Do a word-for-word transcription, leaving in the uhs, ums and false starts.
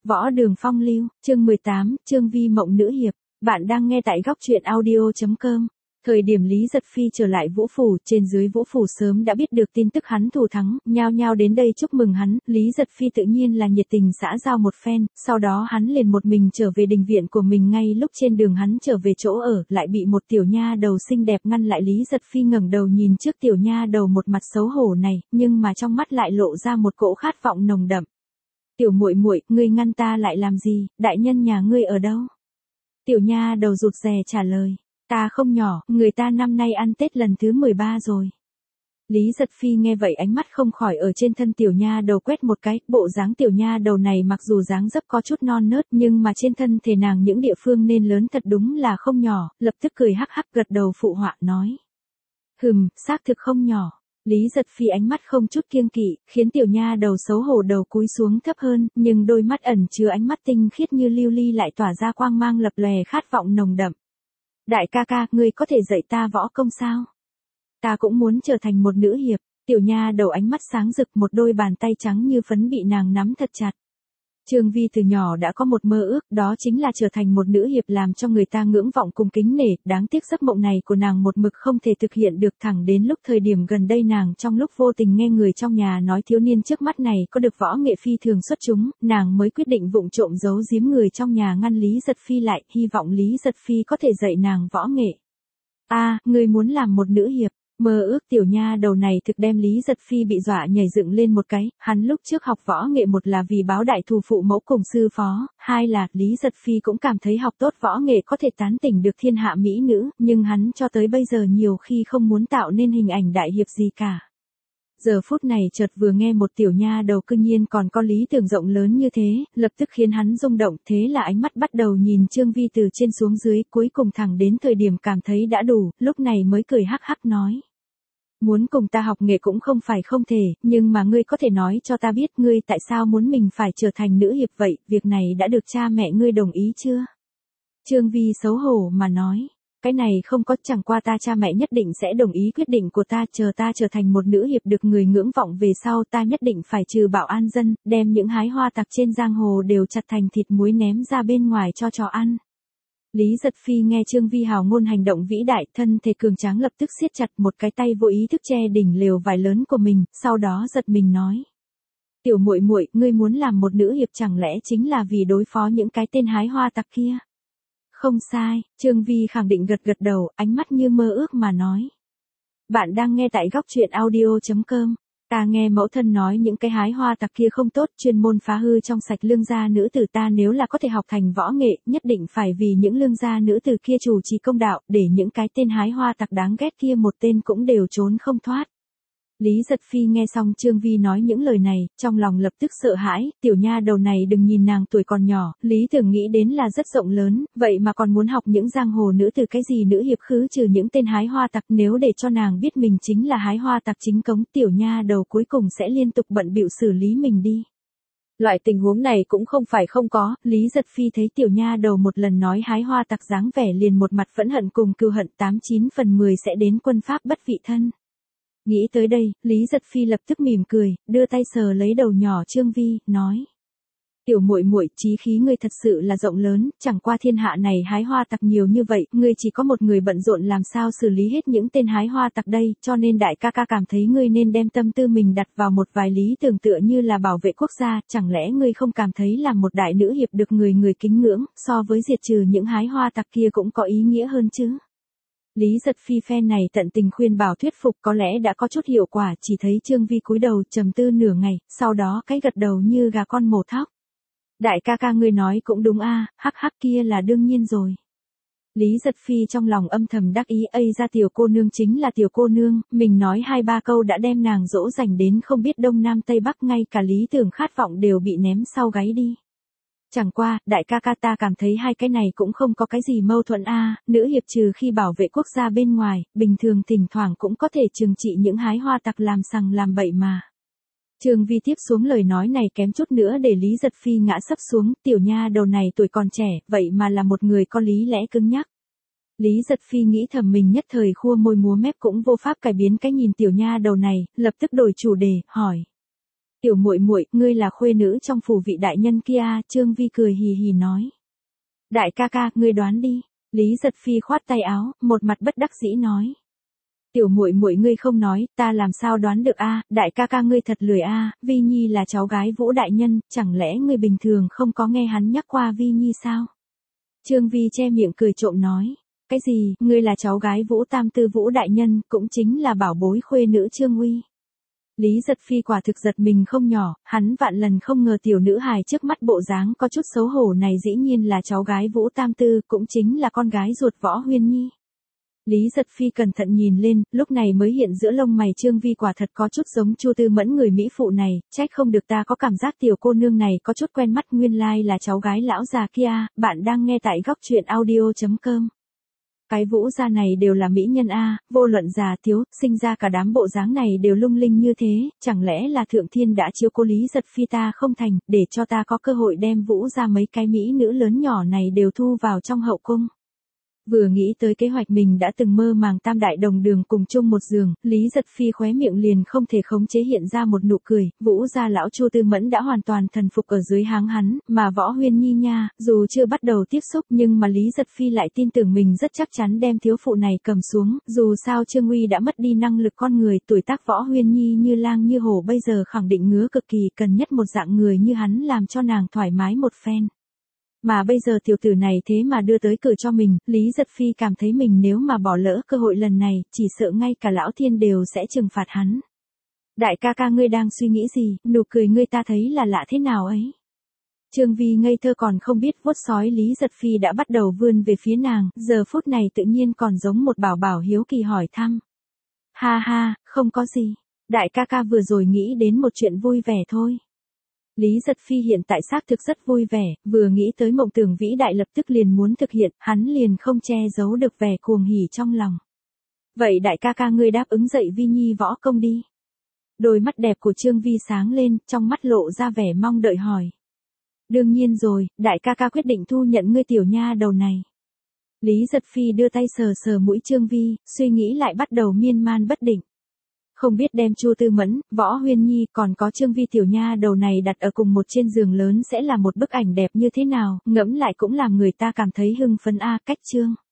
Võ Đường Phong lưu, chương mười tám, Chương Vi mộng nữ hiệp. Bạn đang nghe tại góc truyện audio chấm com. Thời điểm Lý Giật Phi trở lại Vũ Phủ, trên dưới Vũ Phủ sớm đã biết được tin tức hắn thủ thắng, nhao nhao đến đây chúc mừng hắn. Lý Giật Phi tự nhiên là nhiệt tình xã giao một phen, sau đó hắn liền một mình trở về đình viện của mình. Ngay lúc trên đường hắn trở về chỗ ở, lại bị một tiểu nha đầu xinh đẹp ngăn lại. Lý Giật Phi ngẩng đầu nhìn trước tiểu nha đầu một mặt xấu hổ này, nhưng mà trong mắt lại lộ ra một cỗ khát vọng nồng đậm. Tiểu muội muội, ngươi ngăn ta lại làm gì, đại nhân nhà ngươi ở đâu? Tiểu nha đầu rụt rè trả lời, ta không nhỏ, người ta năm nay ăn Tết lần thứ mười ba rồi. Lý Giật Phi nghe vậy ánh mắt không khỏi ở trên thân tiểu nha đầu quét một cái, bộ dáng tiểu nha đầu này mặc dù dáng dấp có chút non nớt nhưng mà trên thân thể nàng những địa phương nên lớn thật đúng là không nhỏ, lập tức cười hắc hắc gật đầu phụ họa nói. Hừm, xác thực không nhỏ. Lý Giật Phi ánh mắt không chút kiêng kỵ, khiến tiểu nha đầu xấu hổ đầu cúi xuống thấp hơn, nhưng đôi mắt ẩn chứa ánh mắt tinh khiết như lưu ly lại tỏa ra quang mang lập lòe khát vọng nồng đậm. Đại ca ca, ngươi có thể dạy ta võ công sao? Ta cũng muốn trở thành một nữ hiệp. Tiểu nha đầu ánh mắt sáng rực, một đôi bàn tay trắng như phấn bị nàng nắm thật chặt. Chương Vi từ nhỏ đã có một mơ ước, đó chính là trở thành một nữ hiệp làm cho người ta ngưỡng vọng cùng kính nể, đáng tiếc giấc mộng này của nàng một mực không thể thực hiện được. Thẳng đến lúc thời điểm gần đây nàng trong lúc vô tình nghe người trong nhà nói thiếu niên trước mắt này có được võ nghệ phi thường xuất chúng, nàng mới quyết định vụng trộm giấu giếm người trong nhà ngăn Lý Giật Phi lại, hy vọng Lý Giật Phi có thể dạy nàng võ nghệ. A, à, ngươi muốn làm một nữ hiệp? Mơ ước tiểu nha đầu này thực đem Lý Giật Phi bị dọa nhảy dựng lên một cái, hắn lúc trước học võ nghệ một là vì báo đại thù phụ mẫu cùng sư phó, hai là Lý Giật Phi cũng cảm thấy học tốt võ nghệ có thể tán tỉnh được thiên hạ mỹ nữ, nhưng hắn cho tới bây giờ nhiều khi không muốn tạo nên hình ảnh đại hiệp gì cả. Giờ phút này chợt vừa nghe một tiểu nha đầu cư nhiên còn có lý tưởng rộng lớn như thế, lập tức khiến hắn rung động, thế là ánh mắt bắt đầu nhìn Chương Vi từ trên xuống dưới, cuối cùng thẳng đến thời điểm cảm thấy đã đủ, lúc này mới cười hắc hắc nói. Muốn cùng ta học nghệ cũng không phải không thể, nhưng mà ngươi có thể nói cho ta biết ngươi tại sao muốn mình phải trở thành nữ hiệp vậy, việc này đã được cha mẹ ngươi đồng ý chưa? Chương Vi xấu hổ mà nói. Cái này không có, chẳng qua ta cha mẹ nhất định sẽ đồng ý quyết định của ta, chờ ta trở thành một nữ hiệp được người ngưỡng vọng về sau ta nhất định phải trừ bạo an dân, đem những hái hoa tặc trên giang hồ đều chặt thành thịt muối ném ra bên ngoài cho chó ăn. Lý Giật Phi nghe Chương Vi hào ngôn hành động vĩ đại, thân thể cường tráng lập tức siết chặt, một cái tay vô ý thức che đỉnh lều vải lớn của mình, sau đó giật mình nói. Tiểu muội muội, ngươi muốn làm một nữ hiệp chẳng lẽ chính là vì đối phó những cái tên hái hoa tặc kia? Không sai, Chương Vi khẳng định gật gật đầu, ánh mắt như mơ ước mà nói. Bạn đang nghe tại góc truyện audio chấm com. Ta nghe mẫu thân nói những cái hái hoa tặc kia không tốt, chuyên môn phá hư trong sạch lương gia nữ tử, ta nếu là có thể học thành võ nghệ, nhất định phải vì những lương gia nữ tử kia chủ trì công đạo, để những cái tên hái hoa tặc đáng ghét kia một tên cũng đều trốn không thoát. Lý Giật Phi nghe xong Chương Vi nói những lời này, trong lòng lập tức sợ hãi, tiểu nha đầu này đừng nhìn nàng tuổi còn nhỏ, lý tưởng nghĩ đến là rất rộng lớn, vậy mà còn muốn học những giang hồ nữ từ cái gì nữ hiệp khứ trừ những tên hái hoa tặc, nếu để cho nàng biết mình chính là hái hoa tặc chính cống, tiểu nha đầu cuối cùng sẽ liên tục bận bịu xử lý mình đi. Loại tình huống này cũng không phải không có, Lý Giật Phi thấy tiểu nha đầu một lần nói hái hoa tặc dáng vẻ liền một mặt phẫn hận cùng cừu hận, tám chín phần mười sẽ đến quân pháp bất vị thân. Nghĩ tới đây, Lý Giật Phi lập tức mỉm cười, đưa tay sờ lấy đầu nhỏ Chương Vi, nói. Tiểu muội muội, chí khí ngươi thật sự là rộng lớn, chẳng qua thiên hạ này hái hoa tặc nhiều như vậy, ngươi chỉ có một người bận rộn làm sao xử lý hết những tên hái hoa tặc đây, cho nên đại ca ca cảm thấy ngươi nên đem tâm tư mình đặt vào một vài lý tưởng tựa như là bảo vệ quốc gia, chẳng lẽ ngươi không cảm thấy là một đại nữ hiệp được người người kính ngưỡng, so với diệt trừ những hái hoa tặc kia cũng có ý nghĩa hơn chứ? Lý Giật Phi phen này tận tình khuyên bảo thuyết phục có lẽ đã có chút hiệu quả, chỉ thấy Chương Vi cúi đầu trầm tư nửa ngày, sau đó cái gật đầu như gà con mổ thóc. Đại ca ca ngươi nói cũng đúng a, hắc hắc kia là đương nhiên rồi. Lý Giật Phi trong lòng âm thầm đắc ý, ây ra tiểu cô nương chính là tiểu cô nương, mình nói hai ba câu đã đem nàng dỗ dành đến không biết đông nam tây bắc, ngay cả lý tưởng khát vọng đều bị ném sau gáy đi. Chẳng qua, đại ca ca ta cảm thấy hai cái này cũng không có cái gì mâu thuẫn a, nữ hiệp trừ khi bảo vệ quốc gia bên ngoài, bình thường thỉnh thoảng cũng có thể trừng trị những hái hoa tặc làm sằng làm bậy mà. Chương Vi tiếp xuống lời nói này kém chút nữa để Lý Giật Phi ngã sấp xuống, tiểu nha đầu này tuổi còn trẻ, vậy mà là một người có lý lẽ cứng nhắc. Lý Giật Phi nghĩ thầm mình nhất thời khua môi múa mép cũng vô pháp cải biến cái nhìn tiểu nha đầu này, lập tức đổi chủ đề, hỏi. Tiểu muội muội, ngươi là khuê nữ trong phủ vị đại nhân kia. Trương Vi cười hì hì nói. Đại ca ca, ngươi đoán đi. Lý Giật Phi khoát tay áo, một mặt bất đắc dĩ nói. Tiểu muội muội ngươi không nói, ta làm sao đoán được a? Đại ca ca ngươi thật lười a, Vi Nhi là cháu gái Vũ đại nhân, chẳng lẽ ngươi bình thường không có nghe hắn nhắc qua Vi Nhi sao? Trương Vi che miệng cười trộm nói. Cái gì, ngươi là cháu gái Vũ tam tư Vũ đại nhân, cũng chính là bảo bối khuê nữ Trương Uy. Lý Giật Phi quả thực giật mình không nhỏ, hắn vạn lần không ngờ tiểu nữ hài trước mắt bộ dáng có chút xấu hổ này dĩ nhiên là cháu gái Vũ tam tư, cũng chính là con gái ruột Võ Huyên Nhi. Lý Giật Phi cẩn thận nhìn lên, lúc này mới hiện giữa lông mày Trương Vi quả thật có chút giống Chu Tư Mẫn người mỹ phụ này, trách không được ta có cảm giác tiểu cô nương này có chút quen mắt, nguyên lai là cháu gái lão già kia. Bạn đang nghe tại góc truyện audio chấm com. Cái Vũ gia này đều là mỹ nhân a, vô luận già thiếu, sinh ra cả đám bộ dáng này đều lung linh như thế, chẳng lẽ là thượng thiên đã chiếu cố Lý Giật Phi ta không thành, để cho ta có cơ hội đem Vũ gia mấy cái mỹ nữ lớn nhỏ này đều thu vào trong hậu cung. Vừa nghĩ tới kế hoạch mình đã từng mơ màng tam đại đồng đường cùng chung một giường, Lý Giật Phi khóe miệng liền không thể khống chế hiện ra một nụ cười. Vũ gia lão Chu Tư Mẫn đã hoàn toàn thần phục ở dưới háng hắn, mà Võ Huyên Nhi nha, dù chưa bắt đầu tiếp xúc nhưng mà Lý Giật Phi lại tin tưởng mình rất chắc chắn đem thiếu phụ này cầm xuống, dù sao Trương Uy đã mất đi năng lực con người, tuổi tác Võ Huyên Nhi như lang như hổ bây giờ khẳng định ngứa cực kỳ, cần nhất một dạng người như hắn làm cho nàng thoải mái một phen. Mà bây giờ tiểu tử này thế mà đưa tới cửa cho mình, Lý Giật Phi cảm thấy mình nếu mà bỏ lỡ cơ hội lần này, chỉ sợ ngay cả lão thiên đều sẽ trừng phạt hắn. Đại ca ca ngươi đang suy nghĩ gì, nụ cười ngươi ta thấy là lạ thế nào ấy. Trương Vi ngây thơ còn không biết vuốt sói Lý Giật Phi đã bắt đầu vươn về phía nàng, giờ phút này tự nhiên còn giống một bảo bảo hiếu kỳ hỏi thăm. Ha ha, không có gì, đại ca ca vừa rồi nghĩ đến một chuyện vui vẻ thôi. Lý Giật Phi hiện tại xác thực rất vui vẻ, vừa nghĩ tới mộng tưởng vĩ đại lập tức liền muốn thực hiện, hắn liền không che giấu được vẻ cuồng hỉ trong lòng. Vậy đại ca ca ngươi đáp ứng dạy Vi Nhi võ công đi. Đôi mắt đẹp của Trương Vi sáng lên, trong mắt lộ ra vẻ mong đợi hỏi. Đương nhiên rồi, đại ca ca quyết định thu nhận ngươi tiểu nha đầu này. Lý Giật Phi đưa tay sờ sờ mũi Trương Vi, suy nghĩ lại bắt đầu miên man bất định. Không biết đem Chu Tư Mẫn, Võ Huyên Nhi còn có Trương Vi tiểu nha đầu này đặt ở cùng một trên giường lớn sẽ là một bức ảnh đẹp như thế nào, ngẫm lại cũng làm người ta cảm thấy hưng phấn a. Cách chương.